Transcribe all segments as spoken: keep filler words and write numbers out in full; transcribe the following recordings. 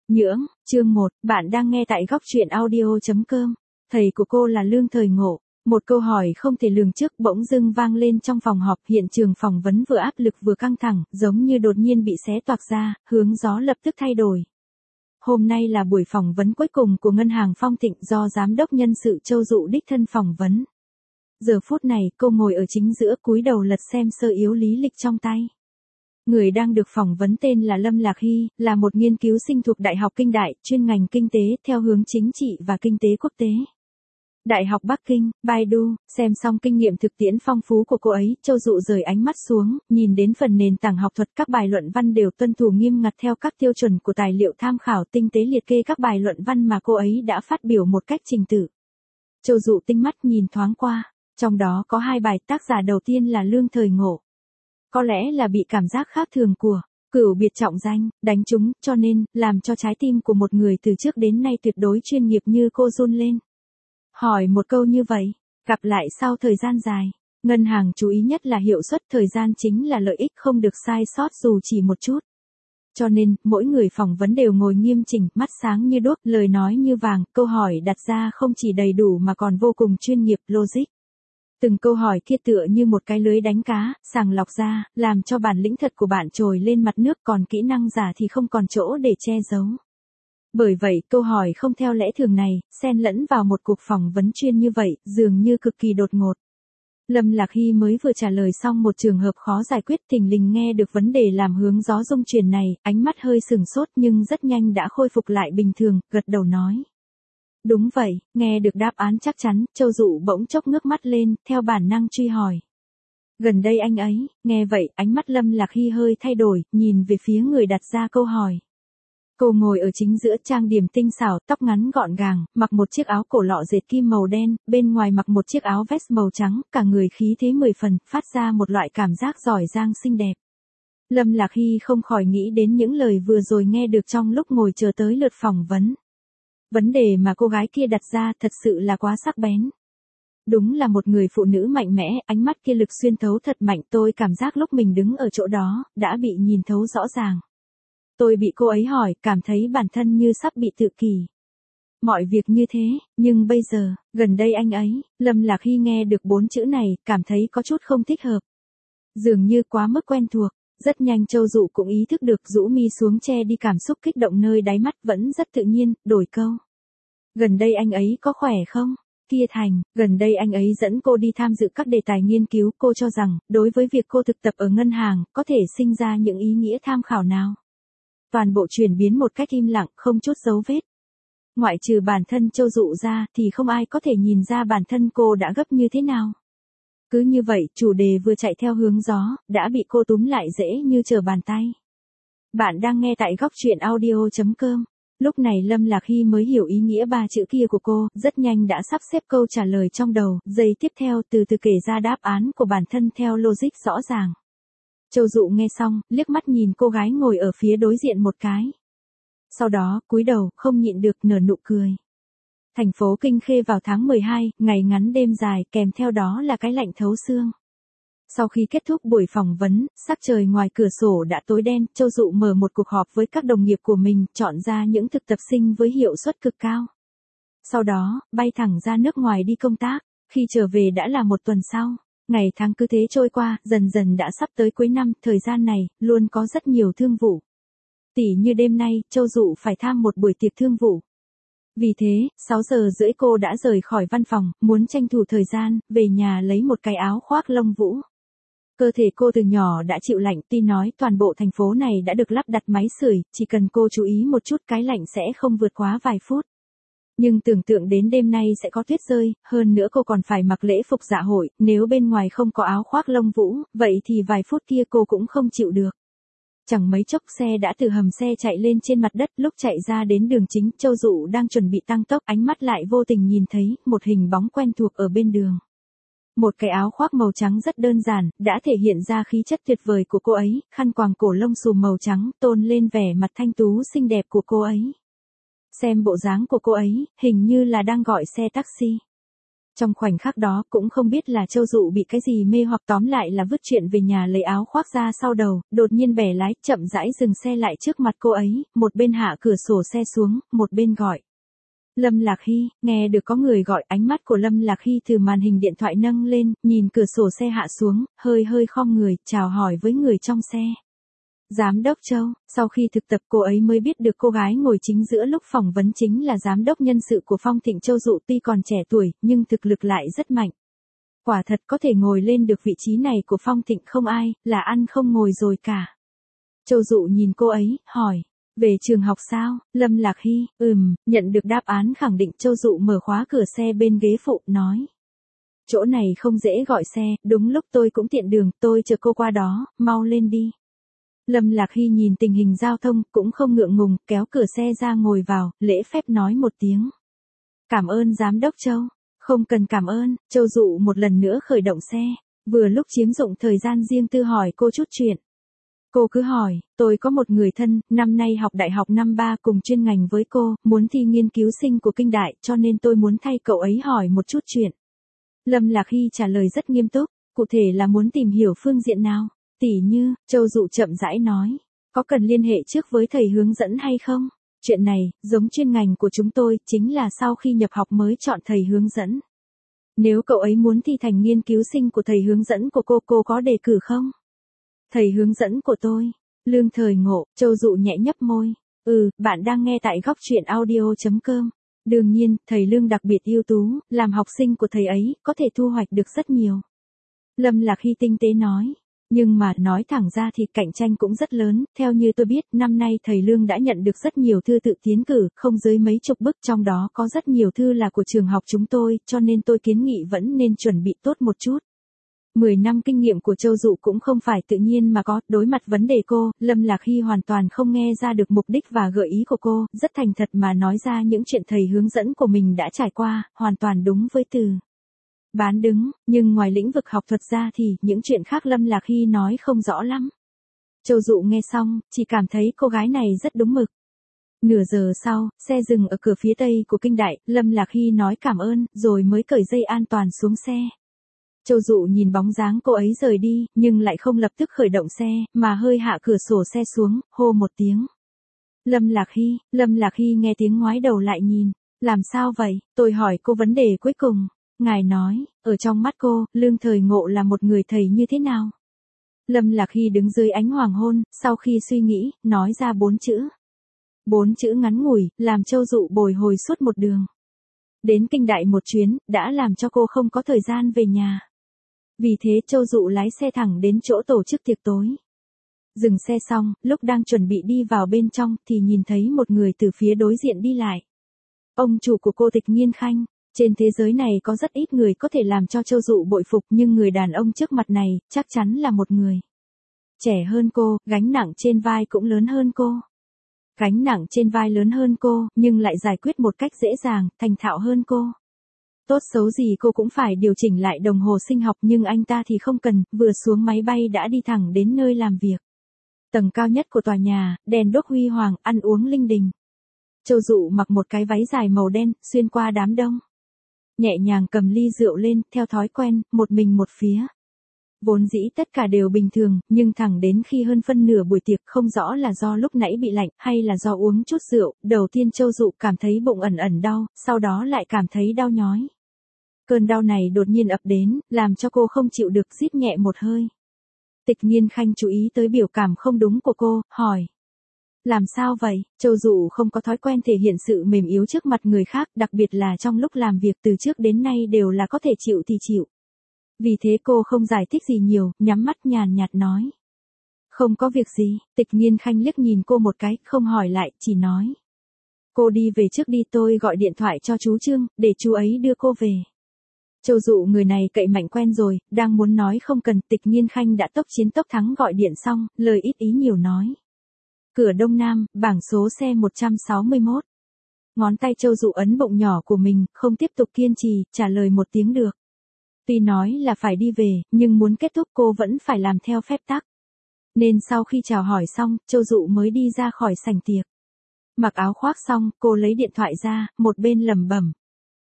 Nhưỡng, chương một, bạn đang nghe tại góc truyện audio.com. Thầy của cô là Lương Thời Ngộ. Một câu hỏi không thể lường trước bỗng dưng vang lên trong phòng họp, hiện trường phỏng vấn vừa áp lực vừa căng thẳng, giống như đột nhiên bị xé toạc ra, hướng gió lập tức thay đổi. Hôm nay là buổi phỏng vấn cuối cùng của Ngân hàng Phong Thịnh do Giám đốc Nhân sự Châu Dụ đích thân phỏng vấn. Giờ phút này, cô ngồi ở chính giữa cúi đầu lật xem sơ yếu lý lịch trong tay. Người đang được phỏng vấn tên là Lâm Lạc Hy, là một nghiên cứu sinh thuộc Đại học Kinh Đại, chuyên ngành kinh tế, theo hướng chính trị và kinh tế quốc tế. Đại học Bắc Kinh, Baidu, xem xong kinh nghiệm thực tiễn phong phú của cô ấy, Châu Dụ rời ánh mắt xuống, nhìn đến phần nền tảng học thuật, các bài luận văn đều tuân thủ nghiêm ngặt theo các tiêu chuẩn của tài liệu tham khảo, tinh tế liệt kê các bài luận văn mà cô ấy đã phát biểu một cách trình tự. Châu Dụ tinh mắt nhìn thoáng qua, trong đó có hai bài, tác giả đầu tiên là Lương Thời Ngộ. Có lẽ là bị cảm giác khác thường của Cửu Biệt trọng danh đánh trúng, cho nên làm cho trái tim của một người từ trước đến nay tuyệt đối chuyên nghiệp như cô run lên. Hỏi một câu như vậy, gặp lại sau thời gian dài, ngân hàng chú ý nhất là hiệu suất, thời gian chính là lợi ích, không được sai sót dù chỉ một chút. Cho nên, mỗi người phỏng vấn đều ngồi nghiêm chỉnh, mắt sáng như đuốc, lời nói như vàng, câu hỏi đặt ra không chỉ đầy đủ mà còn vô cùng chuyên nghiệp, logic. Từng câu hỏi kia tựa như một cái lưới đánh cá, sàng lọc ra, làm cho bản lĩnh thật của bạn trồi lên mặt nước, còn kỹ năng giả thì không còn chỗ để che giấu. Bởi vậy, câu hỏi không theo lẽ thường này, xen lẫn vào một cuộc phỏng vấn chuyên như vậy, dường như cực kỳ đột ngột. Lâm Lạc Hy mới vừa trả lời xong một trường hợp khó giải quyết, thình lình nghe được vấn đề làm hướng gió rung chuyển này, ánh mắt hơi sừng sốt nhưng rất nhanh đã khôi phục lại bình thường, gật đầu nói. Đúng vậy, nghe được đáp án chắc chắn, Châu Dụ bỗng chốc ngước mắt lên, theo bản năng truy hỏi. Gần đây anh ấy, nghe vậy, ánh mắt Lâm Lạc Hy hơi thay đổi, nhìn về phía người đặt ra câu hỏi. Cô ngồi ở chính giữa, trang điểm tinh xảo, tóc ngắn gọn gàng, mặc một chiếc áo cổ lọ dệt kim màu đen, bên ngoài mặc một chiếc áo vest màu trắng, cả người khí thế mười phần, phát ra một loại cảm giác giỏi giang xinh đẹp. Lâm Lạc Hy không khỏi nghĩ đến những lời vừa rồi nghe được trong lúc ngồi chờ tới lượt phỏng vấn. Vấn đề mà cô gái kia đặt ra thật sự là quá sắc bén. Đúng là một người phụ nữ mạnh mẽ, ánh mắt kia lực xuyên thấu thật mạnh, tôi cảm giác lúc mình đứng ở chỗ đó, đã bị nhìn thấu rõ ràng. Tôi bị cô ấy hỏi, cảm thấy bản thân như sắp bị tự kỷ. Mọi việc như thế, nhưng bây giờ, gần đây anh ấy, Lâm Lạc Hy nghe được bốn chữ này, cảm thấy có chút không thích hợp. Dường như quá mức quen thuộc. Rất nhanh Châu Dụ cũng ý thức được, rũ mi xuống che đi cảm xúc kích động nơi đáy mắt, vẫn rất tự nhiên, đổi câu. Gần đây anh ấy có khỏe không? Kia Thành, gần đây anh ấy dẫn cô đi tham dự các đề tài nghiên cứu, cô cho rằng, đối với việc cô thực tập ở ngân hàng, có thể sinh ra những ý nghĩa tham khảo nào? Toàn bộ chuyển biến một cách im lặng, không chút dấu vết. Ngoại trừ bản thân Châu Dụ ra, thì không ai có thể nhìn ra bản thân cô đã gấp như thế nào. Cứ như vậy, chủ đề vừa chạy theo hướng gió, đã bị cô túm lại dễ như trở bàn tay. Bạn đang nghe tại góc truyện audio.com. Lúc này Lâm Lạc Hy mới hiểu ý nghĩa ba chữ kia của cô, rất nhanh đã sắp xếp câu trả lời trong đầu, giây tiếp theo từ từ kể ra đáp án của bản thân theo logic rõ ràng. Châu Dụ nghe xong, liếc mắt nhìn cô gái ngồi ở phía đối diện một cái. Sau đó, cúi đầu, không nhịn được nở nụ cười. Thành phố Kinh Khê vào tháng mười hai, ngày ngắn đêm dài, kèm theo đó là cái lạnh thấu xương. Sau khi kết thúc buổi phỏng vấn, sắc trời ngoài cửa sổ đã tối đen, Châu Dụ mở một cuộc họp với các đồng nghiệp của mình, chọn ra những thực tập sinh với hiệu suất cực cao. Sau đó, bay thẳng ra nước ngoài đi công tác, khi trở về đã là một tuần sau. Ngày tháng cứ thế trôi qua, dần dần đã sắp tới cuối năm, thời gian này, luôn có rất nhiều thương vụ. Tỉ như đêm nay, Châu Dụ phải tham một buổi tiệc thương vụ. Vì thế, sáu giờ rưỡi cô đã rời khỏi văn phòng, muốn tranh thủ thời gian, về nhà lấy một cái áo khoác lông vũ. Cơ thể cô từ nhỏ đã chịu lạnh, tuy nói toàn bộ thành phố này đã được lắp đặt máy sưởi, chỉ cần cô chú ý một chút cái lạnh sẽ không vượt quá vài phút. Nhưng tưởng tượng đến đêm nay sẽ có tuyết rơi, hơn nữa cô còn phải mặc lễ phục dạ hội, nếu bên ngoài không có áo khoác lông vũ, vậy thì vài phút kia cô cũng không chịu được. Chẳng mấy chốc xe đã từ hầm xe chạy lên trên mặt đất, lúc chạy ra đến đường chính, Châu Dụ đang chuẩn bị tăng tốc, ánh mắt lại vô tình nhìn thấy một hình bóng quen thuộc ở bên đường. Một cái áo khoác màu trắng rất đơn giản, đã thể hiện ra khí chất tuyệt vời của cô ấy, khăn quàng cổ lông xùm màu trắng, tôn lên vẻ mặt thanh tú xinh đẹp của cô ấy. Xem bộ dáng của cô ấy, hình như là đang gọi xe taxi. Trong khoảnh khắc đó cũng không biết là Châu Dụ bị cái gì mê hoặc, tóm lại là vứt chuyện về nhà lấy áo khoác ra sau đầu, đột nhiên bẻ lái, chậm rãi dừng xe lại trước mặt cô ấy, một bên hạ cửa sổ xe xuống, một bên gọi. Lâm Lạc Hy. Nghe được có người gọi, ánh mắt của Lâm Lạc Hy từ màn hình điện thoại nâng lên, nhìn cửa sổ xe hạ xuống, hơi hơi khom người, chào hỏi với người trong xe. Giám đốc Châu. Sau khi thực tập cô ấy mới biết được cô gái ngồi chính giữa lúc phỏng vấn chính là giám đốc nhân sự của Phong Thịnh. Châu Dụ tuy còn trẻ tuổi, nhưng thực lực lại rất mạnh. Quả thật có thể ngồi lên được vị trí này của Phong Thịnh không ai, là ăn không ngồi rồi cả. Châu Dụ nhìn cô ấy, hỏi. Về trường học sao? Lâm Lạc Hy. Ừm, nhận được đáp án khẳng định. Châu Dụ mở khóa cửa xe bên ghế phụ, nói. Chỗ này không dễ gọi xe, đúng lúc tôi cũng tiện đường, tôi chờ cô qua đó, mau lên đi. Lâm Lạc Hy nhìn tình hình giao thông, cũng không ngượng ngùng, kéo cửa xe ra ngồi vào, lễ phép nói một tiếng. Cảm ơn giám đốc Châu. Không cần cảm ơn. Châu Dụ một lần nữa khởi động xe, vừa lúc chiếm dụng thời gian riêng tư hỏi cô chút chuyện. Cô cứ hỏi, tôi có một người thân, năm nay học đại học năm ba cùng chuyên ngành với cô, muốn thi nghiên cứu sinh của kinh đại, cho nên tôi muốn thay cậu ấy hỏi một chút chuyện. Lâm Lạc Hy trả lời rất nghiêm túc, cụ thể là muốn tìm hiểu phương diện nào? Tỉ như, Châu Dụ chậm rãi nói, có cần liên hệ trước với thầy hướng dẫn hay không? Chuyện này, giống chuyên ngành của chúng tôi, chính là sau khi nhập học mới chọn thầy hướng dẫn. Nếu cậu ấy muốn thi thành nghiên cứu sinh của thầy hướng dẫn của cô, cô có đề cử không? Thầy hướng dẫn của tôi. Lương Thời Ngộ. Châu Dụ nhẹ nhấp môi. Ừ, bạn đang nghe tại góc truyện audio chấm com. Đương nhiên, thầy Lương đặc biệt ưu tú, làm học sinh của thầy ấy, có thể thu hoạch được rất nhiều. Lâm Lạc Hy tinh tế nói. Nhưng mà nói thẳng ra thì cạnh tranh cũng rất lớn, theo như tôi biết, năm nay thầy Lương đã nhận được rất nhiều thư tự tiến cử, không dưới mấy chục bức, trong đó có rất nhiều thư là của trường học chúng tôi, cho nên tôi kiến nghị vẫn nên chuẩn bị tốt một chút. Mười năm kinh nghiệm của Châu Dụ cũng không phải tự nhiên mà có, đối mặt vấn đề cô, Lâm Lạc Hy hoàn toàn không nghe ra được mục đích và gợi ý của cô, rất thành thật mà nói ra những chuyện thầy hướng dẫn của mình đã trải qua, hoàn toàn đúng với từ bán đứng, nhưng ngoài lĩnh vực học thuật ra thì những chuyện khác Lâm Lạc Hy nói không rõ lắm. Châu Dụ nghe xong, chỉ cảm thấy cô gái này rất đúng mực. Nửa giờ sau, xe dừng ở cửa phía tây của kinh đại, Lâm Lạc Hy nói cảm ơn, rồi mới cởi dây an toàn xuống xe. Châu Dụ nhìn bóng dáng cô ấy rời đi, nhưng lại không lập tức khởi động xe, mà hơi hạ cửa sổ xe xuống, hô một tiếng. Lâm Lạc Hy. Lâm Lạc Hy nghe tiếng ngoái đầu lại nhìn. Làm sao vậy? Tôi hỏi cô vấn đề cuối cùng. Ngài nói, ở trong mắt cô, Lương Thời Ngộ là một người thầy như thế nào? Lâm Lạc Hy đứng dưới ánh hoàng hôn, sau khi suy nghĩ, nói ra bốn chữ. Bốn chữ ngắn ngủi, làm Châu Dụ bồi hồi suốt một đường. Đến kinh đại một chuyến, đã làm cho cô không có thời gian về nhà. Vì thế Châu Dụ lái xe thẳng đến chỗ tổ chức tiệc tối. Dừng xe xong, lúc đang chuẩn bị đi vào bên trong, thì nhìn thấy một người từ phía đối diện đi lại. Ông chủ của cô Tịch Nghiên Khanh. Trên thế giới này có rất ít người có thể làm cho Châu Dụ bội phục, nhưng người đàn ông trước mặt này, chắc chắn là một người trẻ hơn cô, gánh nặng trên vai cũng lớn hơn cô. Gánh nặng trên vai lớn hơn cô, nhưng lại giải quyết một cách dễ dàng, thành thạo hơn cô. Tốt xấu gì cô cũng phải điều chỉnh lại đồng hồ sinh học, nhưng anh ta thì không cần, vừa xuống máy bay đã đi thẳng đến nơi làm việc. Tầng cao nhất của tòa nhà, đèn đuốc huy hoàng, ăn uống linh đình. Châu Dụ mặc một cái váy dài màu đen, xuyên qua đám đông. Nhẹ nhàng cầm ly rượu lên, theo thói quen, một mình một phía. Vốn dĩ tất cả đều bình thường, nhưng thẳng đến khi hơn phân nửa buổi tiệc, không rõ là do lúc nãy bị lạnh, hay là do uống chút rượu, đầu tiên Châu Dụ cảm thấy bụng ẩn ẩn đau, sau đó lại cảm thấy đau nhói. Cơn đau này đột nhiên ập đến, làm cho cô không chịu được, rít nhẹ một hơi. Tịch Nghiên Khanh chú ý tới biểu cảm không đúng của cô, hỏi. Làm sao vậy? Châu Dụ không có thói quen thể hiện sự mềm yếu trước mặt người khác, đặc biệt là trong lúc làm việc, từ trước đến nay đều là có thể chịu thì chịu. Vì thế cô không giải thích gì nhiều, nhắm mắt nhàn nhạt nói. Không có việc gì. Tịch Nghiên Khanh liếc nhìn cô một cái, không hỏi lại, chỉ nói. Cô đi về trước đi, tôi gọi điện thoại cho chú Trương, để chú ấy đưa cô về. Châu Dụ người này cậy mạnh quen rồi, đang muốn nói không cần, Tịch Nghiên Khanh đã tốc chiến tốc thắng gọi điện xong, lời ít ý nhiều nói. Cửa Đông Nam, bảng số xe một trăm sáu mươi mốt. Ngón tay Châu Dụ ấn bụng nhỏ của mình, không tiếp tục kiên trì, trả lời một tiếng được. Tuy nói là phải đi về, nhưng muốn kết thúc cô vẫn phải làm theo phép tắc. Nên sau khi chào hỏi xong, Châu Dụ mới đi ra khỏi sảnh tiệc. Mặc áo khoác xong, cô lấy điện thoại ra, một bên lẩm bẩm.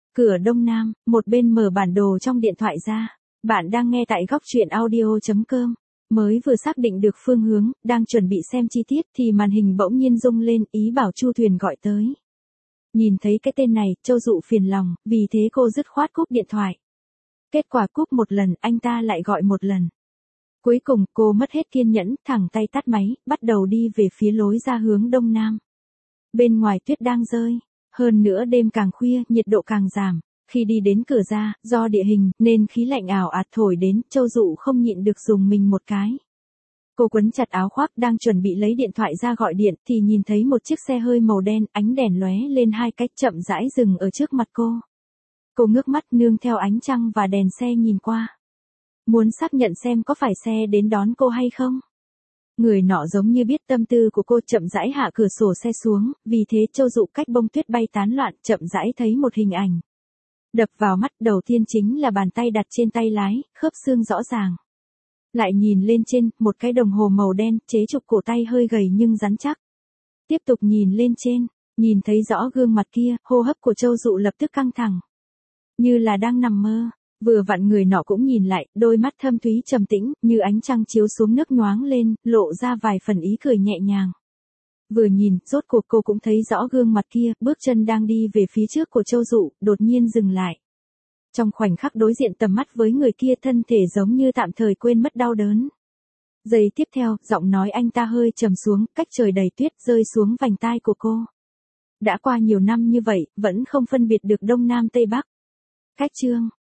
Cửa đông nam, một bên mở bản đồ trong điện thoại ra. Bạn đang nghe tại góc truyện audio.com. Mới vừa xác định được phương hướng, đang chuẩn bị xem chi tiết thì màn hình bỗng nhiên rung lên ý bảo Chu Thuyền gọi tới. Nhìn thấy cái tên này, Châu Dụ phiền lòng, vì thế cô dứt khoát cúp điện thoại. Kết quả cúp một lần, anh ta lại gọi một lần. Cuối cùng, cô mất hết kiên nhẫn, thẳng tay tắt máy, bắt đầu đi về phía lối ra hướng đông nam. Bên ngoài tuyết đang rơi, hơn nữa đêm càng khuya, nhiệt độ càng giảm. Khi đi đến cửa ra, do địa hình, nên khí lạnh ảo ạt thổi đến, Châu Dụ không nhịn được dùng mình một cái. Cô quấn chặt áo khoác đang chuẩn bị lấy điện thoại ra gọi điện, thì nhìn thấy một chiếc xe hơi màu đen, ánh đèn lóe lên hai cách chậm rãi dừng ở trước mặt cô. Cô ngước mắt nương theo ánh trăng và đèn xe nhìn qua. Muốn xác nhận xem có phải xe đến đón cô hay không. Người nọ giống như biết tâm tư của cô, chậm rãi hạ cửa sổ xe xuống, vì thế Châu Dụ cách bông tuyết bay tán loạn, chậm rãi thấy một hình ảnh. Đập vào mắt đầu tiên chính là bàn tay đặt trên tay lái, khớp xương rõ ràng. Lại nhìn lên trên, một cái đồng hồ màu đen, chế trục cổ tay hơi gầy nhưng rắn chắc. Tiếp tục nhìn lên trên, nhìn thấy rõ gương mặt kia, hô hấp của Châu Dụ lập tức căng thẳng. Như là đang nằm mơ, vừa vặn người nọ cũng nhìn lại, đôi mắt thâm thúy trầm tĩnh, như ánh trăng chiếu xuống nước nhoáng lên, lộ ra vài phần ý cười nhẹ nhàng. Vừa nhìn, rốt cuộc cô cũng thấy rõ gương mặt kia, bước chân đang đi về phía trước của Châu Dụ, đột nhiên dừng lại. Trong khoảnh khắc đối diện tầm mắt với người kia, thân thể giống như tạm thời quên mất đau đớn. Giây tiếp theo, giọng nói anh ta hơi trầm xuống, cách trời đầy tuyết rơi xuống vành tai của cô. Đã qua nhiều năm như vậy, vẫn không phân biệt được Đông Nam Tây Bắc. Cách chương